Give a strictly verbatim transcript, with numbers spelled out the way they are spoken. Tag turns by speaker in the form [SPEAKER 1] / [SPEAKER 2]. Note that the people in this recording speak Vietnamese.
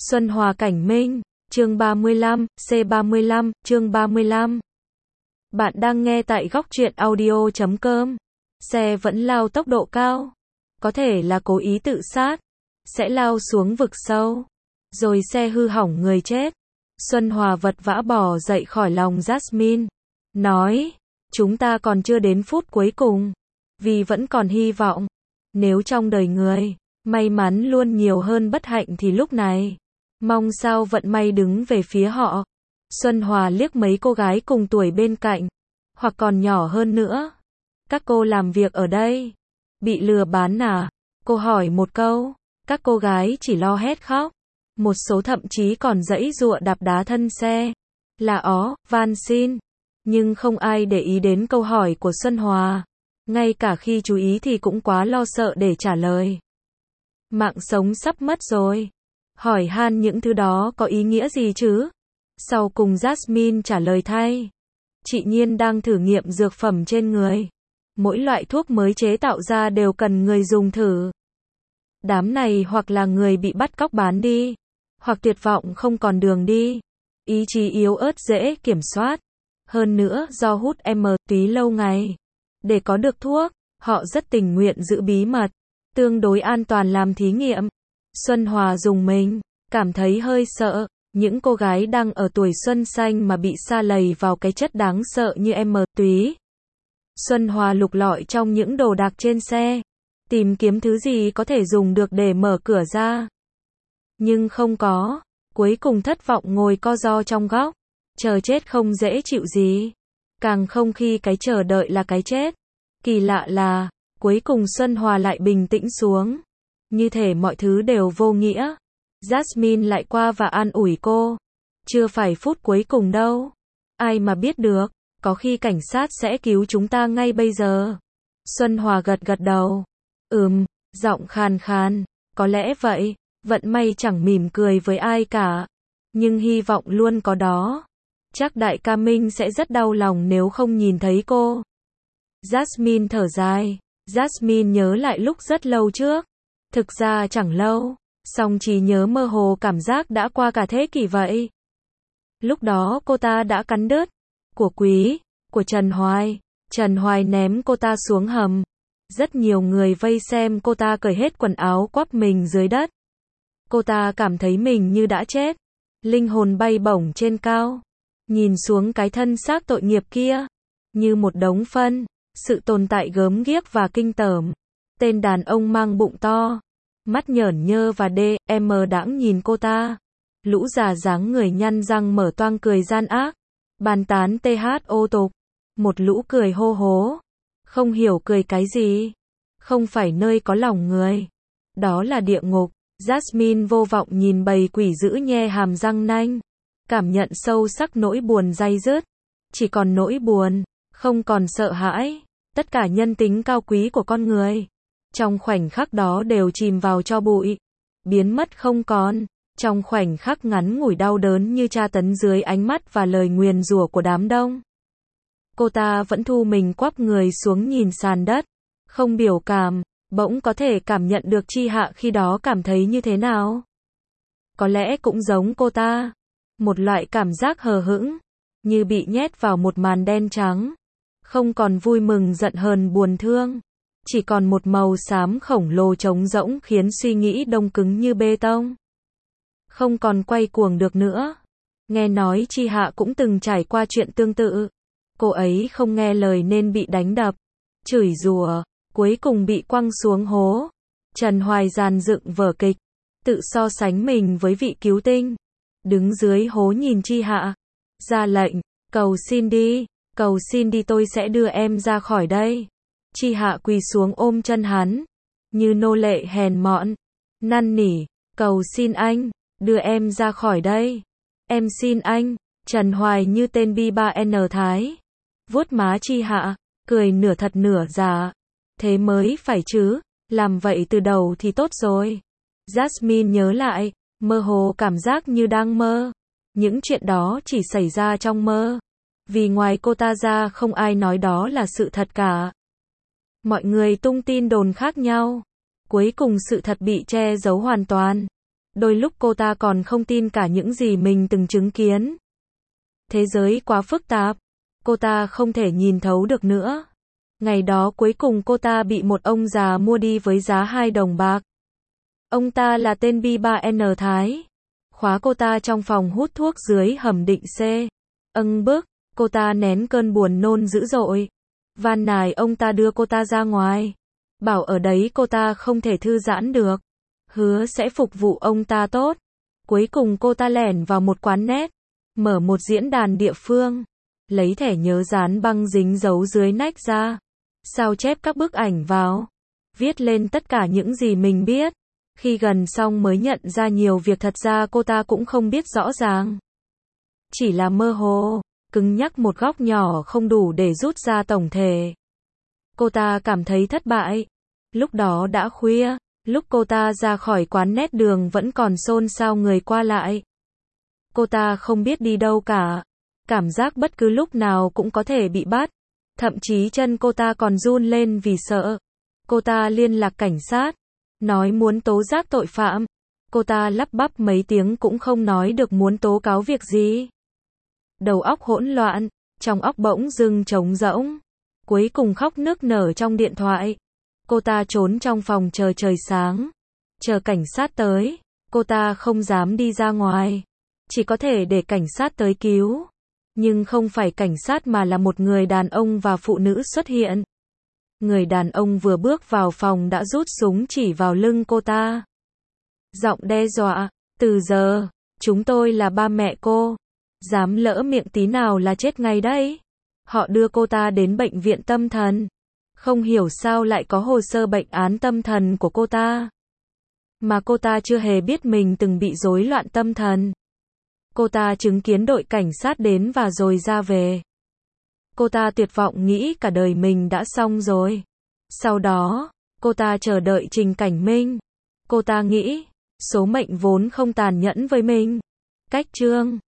[SPEAKER 1] Xuân Hòa Cảnh Minh, chương ba mươi lăm, C ba mươi lăm, chương ba mươi lăm. Bạn đang nghe tại góc truyện audio chấm com. Xe vẫn lao tốc độ cao. Có thể là cố ý tự sát. Sẽ lao xuống vực sâu. Rồi xe hư hỏng người chết. Xuân Hòa vật vã bò dậy khỏi lòng Jasmine. Nói, chúng ta còn chưa đến phút cuối cùng. Vì vẫn còn hy vọng. Nếu trong đời người, may mắn luôn nhiều hơn bất hạnh thì lúc này, mong sao vận may đứng về phía họ. Xuân Hòa liếc mấy cô gái cùng tuổi bên cạnh, hoặc còn nhỏ hơn nữa. Các cô làm việc ở đây, bị lừa bán à? Cô hỏi một câu, các cô gái chỉ lo hét khóc. Một số thậm chí còn giãy giụa đạp đá thân xe. Là ó, van xin. Nhưng không ai để ý đến câu hỏi của Xuân Hòa. Ngay cả khi chú ý thì cũng quá lo sợ để trả lời. Mạng sống sắp mất rồi. Hỏi han những thứ đó có ý nghĩa gì chứ? Sau cùng Jasmine trả lời thay. Chị Nhiên đang thử nghiệm dược phẩm trên người. Mỗi loại thuốc mới chế tạo ra đều cần người dùng thử. Đám này hoặc là người bị bắt cóc bán đi, hoặc tuyệt vọng không còn đường đi. Ý chí yếu ớt dễ kiểm soát. Hơn nữa do hút M túy lâu ngày. Để có được thuốc, họ rất tình nguyện giữ bí mật. Tương đối an toàn làm thí nghiệm. Xuân Hòa dùng mình, cảm thấy hơi sợ. Những cô gái đang ở tuổi xuân xanh mà bị sa lầy vào cái chất đáng sợ như M túy. Xuân Hòa lục lọi trong những đồ đạc trên xe, tìm kiếm thứ gì có thể dùng được để mở cửa ra. Nhưng không có, cuối cùng thất vọng ngồi co ro trong góc. Chờ chết không dễ chịu gì. Càng không khi cái chờ đợi là cái chết. Kỳ lạ là, cuối cùng Xuân Hòa lại bình tĩnh xuống. Như thể mọi thứ đều vô nghĩa. Jasmine lại qua và an ủi cô. Chưa phải phút cuối cùng đâu. Ai mà biết được, có khi cảnh sát sẽ cứu chúng ta ngay bây giờ. Xuân Hòa gật gật đầu. Ừm, giọng khàn khàn. Có lẽ vậy, vận may chẳng mỉm cười với ai cả. Nhưng hy vọng luôn có đó. Chắc đại ca Minh sẽ rất đau lòng nếu không nhìn thấy cô. Jasmine thở dài. Jasmine nhớ lại lúc rất lâu trước. Thực ra chẳng lâu, song chỉ nhớ mơ hồ cảm giác đã qua cả thế kỷ vậy. Lúc đó cô ta đã cắn đứt. Của Quý, của Trần Hoài. Trần Hoài ném cô ta xuống hầm. Rất nhiều người vây xem cô ta cởi hết quần áo quắp mình dưới đất. Cô ta cảm thấy mình như đã chết. Linh hồn bay bổng trên cao. Nhìn xuống cái thân xác tội nghiệp kia. Như một đống phân. Sự tồn tại gớm ghiếc và kinh tởm. Tên đàn ông mang bụng to. Mắt nhởn nhơ và đê, em đãng nhìn cô ta. Lũ già dáng người nhăn răng mở toang cười gian ác. Bàn tán tê hát ô tục. Một lũ cười hô hố. Không hiểu cười cái gì. Không phải nơi có lòng người. Đó là địa ngục. Jasmine vô vọng nhìn bầy quỷ dữ nhe hàm răng nanh. Cảm nhận sâu sắc nỗi buồn day dứt. Chỉ còn nỗi buồn. Không còn sợ hãi. Tất cả nhân tính cao quý của con người. Trong khoảnh khắc đó đều chìm vào tro bụi. Biến mất không còn. Trong khoảnh khắc ngắn ngủi đau đớn như tra tấn dưới ánh mắt và lời nguyền rủa của đám đông. Cô ta vẫn thu mình quắp người xuống nhìn sàn đất. Không biểu cảm. Bỗng có thể cảm nhận được Chi Hạ khi đó cảm thấy như thế nào. Có lẽ cũng giống cô ta. Một loại cảm giác hờ hững. Như bị nhét vào một màn đen trắng. Không còn vui mừng giận hờn buồn thương. Chỉ còn một màu xám khổng lồ trống rỗng khiến suy nghĩ đông cứng như bê tông. Không còn quay cuồng được nữa. Nghe nói Chi Hạ cũng từng trải qua chuyện tương tự. Cô ấy không nghe lời nên bị đánh đập, chửi rủa, cuối cùng bị quăng xuống hố. Trần Hoài dàn dựng vở kịch, tự so sánh mình với vị cứu tinh. Đứng dưới hố nhìn Chi Hạ, ra lệnh, cầu xin đi, cầu xin đi tôi sẽ đưa em ra khỏi đây. Chi Hạ quỳ xuống ôm chân hắn, như nô lệ hèn mọn, năn nỉ, cầu xin anh, đưa em ra khỏi đây. Em xin anh. Trần Hoài như tên bi ba en Thái. Vuốt má Chi Hạ, cười nửa thật nửa giả. Thế mới phải chứ, làm vậy từ đầu thì tốt rồi. Jasmine nhớ lại, mơ hồ cảm giác như đang mơ. Những chuyện đó chỉ xảy ra trong mơ. Vì ngoài cô ta ra không ai nói đó là sự thật cả. Mọi người tung tin đồn khác nhau. Cuối cùng sự thật bị che giấu hoàn toàn. Đôi lúc cô ta còn không tin cả những gì mình từng chứng kiến. Thế giới quá phức tạp, cô ta không thể nhìn thấu được nữa. Ngày đó cuối cùng cô ta bị một ông già mua đi với giá hai đồng bạc. Ông ta là tên B ba N Thái. Khóa cô ta trong phòng hút thuốc dưới hầm định C. Âng bức, cô ta nén cơn buồn nôn dữ dội. Van nài ông ta đưa cô ta ra ngoài. Bảo ở đấy cô ta không thể thư giãn được. Hứa sẽ phục vụ ông ta tốt. Cuối cùng cô ta lẻn vào một quán net. Mở một diễn đàn địa phương. Lấy thẻ nhớ dán băng dính dấu dưới nách ra. Sao chép các bức ảnh vào. Viết lên tất cả những gì mình biết. Khi gần xong mới nhận ra nhiều việc thật ra cô ta cũng không biết rõ ràng. Chỉ là mơ hồ, cứng nhắc một góc nhỏ không đủ để rút ra tổng thể. Cô ta cảm thấy thất bại. Lúc đó đã khuya, lúc cô ta ra khỏi quán net đường vẫn còn xôn xao người qua lại. Cô ta không biết đi đâu cả. Cảm giác bất cứ lúc nào cũng có thể bị bắt. Thậm chí chân cô ta còn run lên vì sợ. Cô ta liên lạc cảnh sát. Nói muốn tố giác tội phạm. Cô ta lắp bắp mấy tiếng cũng không nói được muốn tố cáo việc gì. Đầu óc hỗn loạn, trong óc bỗng dưng trống rỗng. Cuối cùng khóc nức nở trong điện thoại. Cô ta trốn trong phòng chờ trời sáng. Chờ cảnh sát tới. Cô ta không dám đi ra ngoài. Chỉ có thể để cảnh sát tới cứu. Nhưng không phải cảnh sát mà là một người đàn ông và phụ nữ xuất hiện. Người đàn ông vừa bước vào phòng đã rút súng chỉ vào lưng cô ta. Giọng đe dọa, từ giờ, chúng tôi là ba mẹ cô. Dám lỡ miệng tí nào là chết ngay đấy. Họ đưa cô ta đến bệnh viện tâm thần. Không hiểu sao lại có hồ sơ bệnh án tâm thần của cô ta. Mà cô ta chưa hề biết mình từng bị rối loạn tâm thần. Cô ta chứng kiến đội cảnh sát đến và rồi ra về. Cô ta tuyệt vọng nghĩ cả đời mình đã xong rồi. Sau đó, cô ta chờ đợi Trình Cảnh Minh. Cô ta nghĩ, số mệnh vốn không tàn nhẫn với mình. Cách chương